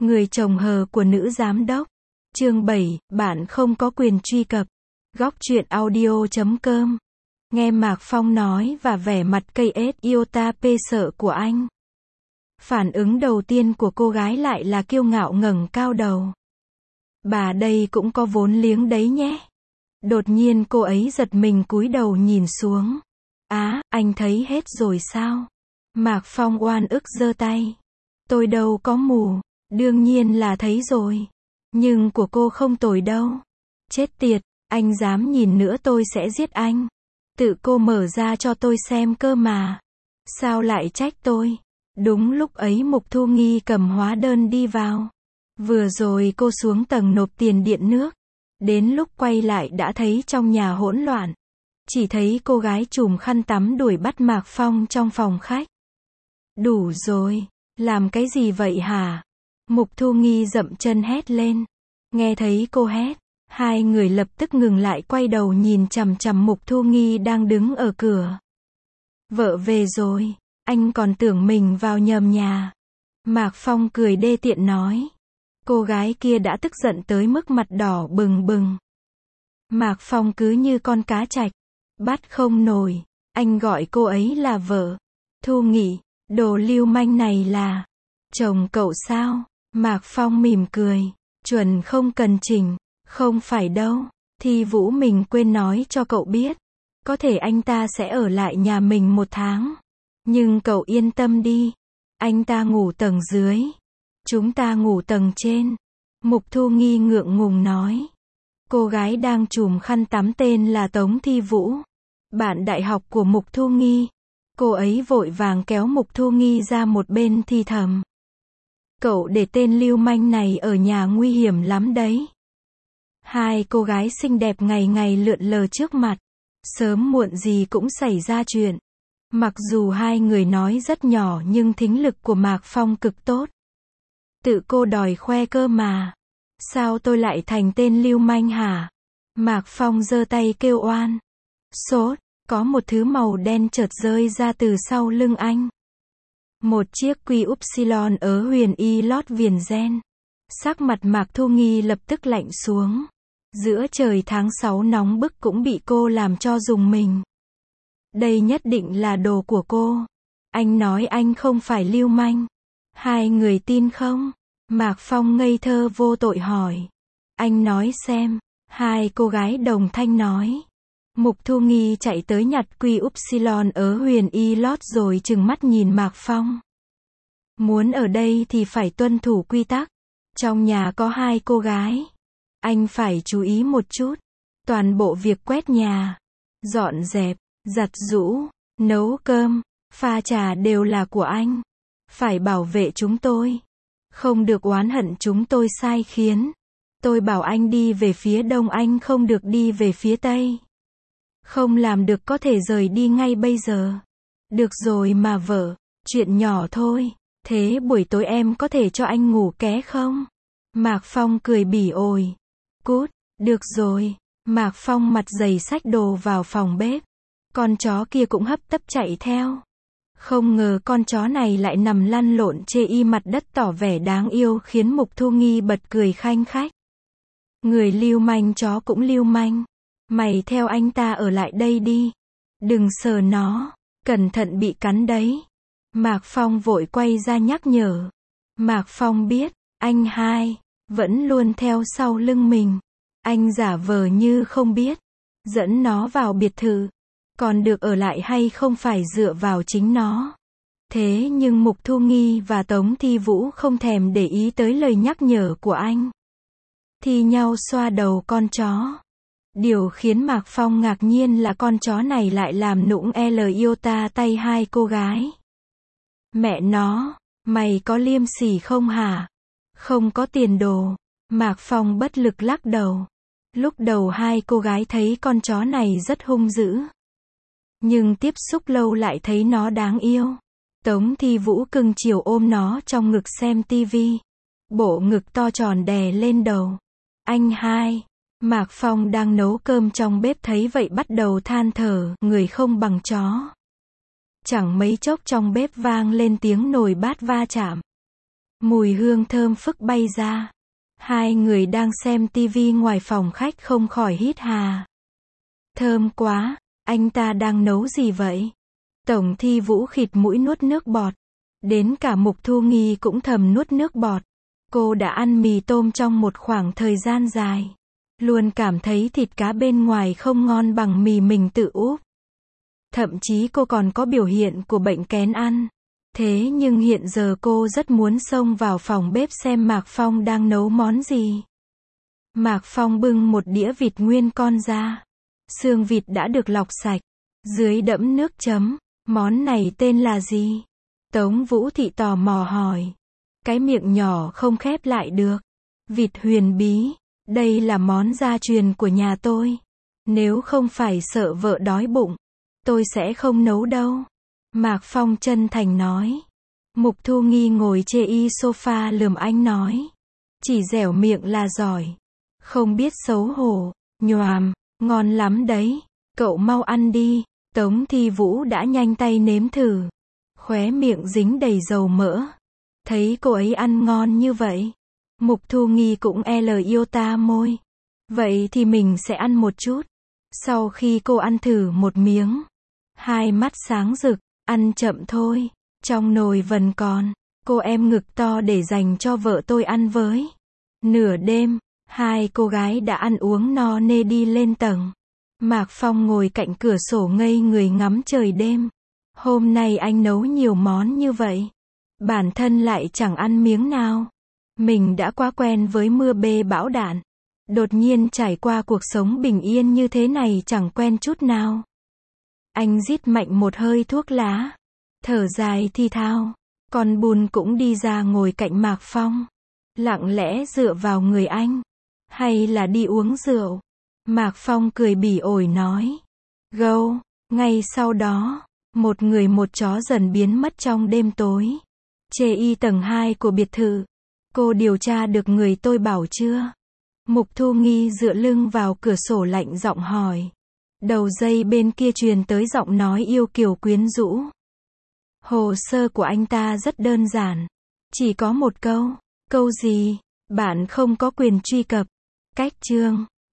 Người chồng hờ của nữ giám đốc. Chương 7, bạn không có quyền truy cập. Góc truyện audio.com. Nghe Mạc Phong nói và vẻ mặt cây ết iota pê sợ của anh. Phản ứng đầu tiên của cô gái lại là kiêu ngạo ngẩng cao đầu. Bà đây cũng có vốn liếng đấy nhé. Đột nhiên cô ấy giật mình cúi đầu nhìn xuống. Á, anh thấy hết rồi sao? Mạc Phong oan ức giơ tay. Tôi đâu có mù, đương nhiên là thấy rồi. Nhưng của cô không tồi đâu. Chết tiệt, anh dám nhìn nữa tôi sẽ giết anh. Tự cô mở ra cho tôi xem cơ mà. Sao lại trách tôi? Đúng lúc ấy Mục Thu Nghi cầm hóa đơn đi vào. Vừa rồi cô xuống tầng nộp tiền điện nước. Đến lúc quay lại đã thấy trong nhà hỗn loạn. Chỉ thấy cô gái trùm khăn tắm đuổi bắt Mạc Phong trong phòng khách. Đủ rồi, làm cái gì vậy hả? Mục Thu Nghi dậm chân hét lên. Nghe thấy cô hét, hai người lập tức ngừng lại quay đầu nhìn chằm chằm Mục Thu Nghi đang đứng ở cửa. Vợ về rồi, anh còn tưởng mình vào nhầm nhà. Mạc Phong cười đê tiện nói. Cô gái kia đã tức giận tới mức mặt đỏ bừng bừng. Mạc Phong cứ như con cá trạch, bắt không nổi. Anh gọi cô ấy là vợ. Thu Nghị, đồ lưu manh này là chồng cậu sao? Mạc Phong mỉm cười. Chuẩn không cần chỉnh. Không phải đâu. Thi Vũ mình quên nói cho cậu biết. Có thể anh ta sẽ ở lại nhà mình 1 tháng. Nhưng cậu yên tâm đi. Anh ta ngủ tầng dưới. Chúng ta ngủ tầng trên. Mục Thu Nghi ngượng ngùng nói. Cô gái đang trùm khăn tắm tên là Tống Thi Vũ. Bạn đại học của Mục Thu Nghi. Cô ấy vội vàng kéo Mục Thu Nghi ra một bên thì thầm. Cậu để tên lưu manh này ở nhà nguy hiểm lắm đấy. Hai cô gái xinh đẹp ngày ngày lượn lờ trước mặt. Sớm muộn gì cũng xảy ra chuyện. Mặc dù hai người nói rất nhỏ nhưng thính lực của Mạc Phong cực tốt. Tự cô đòi khoe cơ mà. Sao tôi lại thành tên lưu manh hả? Mạc Phong giơ tay kêu oan. Sốt, có một thứ màu đen chợt rơi ra từ sau lưng anh. Một chiếc quy upsilon ở huyền y lót viền ren. Sắc mặt Mạc Thu Nghi lập tức lạnh xuống. Giữa trời tháng 6 nóng bức cũng bị cô làm cho rùng mình. Đây nhất định là đồ của cô. Anh nói anh không phải lưu manh. Hai người tin không? Mạc Phong ngây thơ vô tội hỏi. Anh nói xem. Hai cô gái đồng thanh nói. Mục Thu Nghi chạy tới nhặt quy upsilon ở huyền y lót rồi trừng mắt nhìn Mạc Phong. Muốn ở đây thì phải tuân thủ quy tắc. Trong nhà có hai cô gái. Anh phải chú ý một chút. Toàn bộ việc quét nhà, dọn dẹp, giặt giũ, nấu cơm, pha trà đều là của anh. Phải bảo vệ chúng tôi. Không được oán hận chúng tôi sai khiến. Tôi bảo anh đi về phía đông, anh không được đi về phía tây. Không làm được có thể rời đi ngay bây giờ. Được rồi mà vợ, chuyện nhỏ thôi. Thế buổi tối em có thể cho anh ngủ ké không? Mạc Phong cười bỉ ổi. Cút, được rồi. Mạc Phong mặt dày xách đồ vào phòng bếp. Con chó kia cũng hấp tấp chạy theo. Không ngờ con chó này lại nằm lăn lộn chê y mặt đất tỏ vẻ đáng yêu khiến Mục Thu Nghi bật cười khanh khách. Người lưu manh chó cũng lưu manh. Mày theo anh ta ở lại đây đi. Đừng sờ nó, cẩn thận bị cắn đấy. Mạc Phong vội quay ra nhắc nhở. Mạc Phong biết, anh hai vẫn luôn theo sau lưng mình. Anh giả vờ như không biết. Dẫn nó vào biệt thự. Còn được ở lại hay không phải dựa vào chính nó. Thế nhưng Mục Thu Nghi và Tống Thi Vũ không thèm để ý tới lời nhắc nhở của anh. Thi nhau xoa đầu con chó. Điều khiến Mạc Phong ngạc nhiên là con chó này lại làm nũng iota tay hai cô gái. Mẹ nó, mày có liêm sỉ không hả? Không có tiền đồ. Mạc Phong bất lực lắc đầu. Lúc đầu hai cô gái thấy con chó này rất hung dữ. Nhưng tiếp xúc lâu lại thấy nó đáng yêu. Tống Thi Vũ cưng chiều ôm nó trong ngực xem tivi. Bộ ngực to tròn đè lên đầu. Anh hai. Mạc Phong đang nấu cơm trong bếp thấy vậy bắt đầu than thở, người không bằng chó. Chẳng mấy chốc trong bếp vang lên tiếng nồi bát va chạm. Mùi hương thơm phức bay ra. Hai người đang xem tivi ngoài phòng khách không khỏi hít hà. Thơm quá, anh ta đang nấu gì vậy? Tổng Thi Vũ khịt mũi nuốt nước bọt. Đến cả Mục Thu Nghi cũng thầm nuốt nước bọt. Cô đã ăn mì tôm trong một khoảng thời gian dài. Luôn cảm thấy thịt cá bên ngoài không ngon bằng mì mình tự úp. Thậm chí cô còn có biểu hiện của bệnh kén ăn. Thế nhưng hiện giờ cô rất muốn xông vào phòng bếp xem Mạc Phong đang nấu món gì. Mạc Phong bưng một đĩa vịt nguyên con ra. Xương vịt đã được lọc sạch. Dưới đẫm nước chấm. Món này tên là gì? Tống Vũ Thị tò mò hỏi. Cái miệng nhỏ không khép lại được. Vịt huyền bí. Đây là món gia truyền của nhà tôi. Nếu không phải sợ vợ đói bụng, tôi sẽ không nấu đâu. Mạc Phong chân thành nói. Mục Thu Nghi ngồi chê y sofa lườm anh nói. Chỉ dẻo miệng là giỏi. Không biết xấu hổ. Nhoàm, ngon lắm đấy. Cậu mau ăn đi. Tống Thi Vũ đã nhanh tay nếm thử. Khóe miệng dính đầy dầu mỡ. Thấy cô ấy ăn ngon như vậy. Mục Thu Nghi cũng iota môi. Vậy thì mình sẽ ăn một chút. Sau khi cô ăn thử một miếng. Hai mắt sáng rực. Ăn chậm thôi. Trong nồi vẫn còn. Cô em ngực to để dành cho vợ tôi ăn với. Nửa đêm. Hai cô gái đã ăn uống no nê đi lên tầng. Mạc Phong ngồi cạnh cửa sổ ngây người ngắm trời đêm. Hôm nay anh nấu nhiều món như vậy. Bản thân lại chẳng ăn miếng nào. Mình đã quá quen với mưa bê bão đạn. Đột nhiên trải qua cuộc sống bình yên như thế này chẳng quen chút nào. Anh rít mạnh một hơi thuốc lá. Thở dài thi thao. Còn Bùn cũng đi ra ngồi cạnh Mạc Phong. Lặng lẽ dựa vào người anh. Hay là đi uống rượu? Mạc Phong cười bỉ ổi nói. Gâu. Ngay sau đó, một người một chó dần biến mất trong đêm tối. Chê y tầng 2 của biệt thự. Cô điều tra được người tôi bảo chưa? Mục Thu Nghi dựa lưng vào cửa sổ lạnh giọng hỏi. Đầu dây bên kia truyền tới giọng nói yêu kiều quyến rũ. Hồ sơ của anh ta rất đơn giản. Chỉ có một câu. Câu gì? Bạn không có quyền truy cập. Cách chương.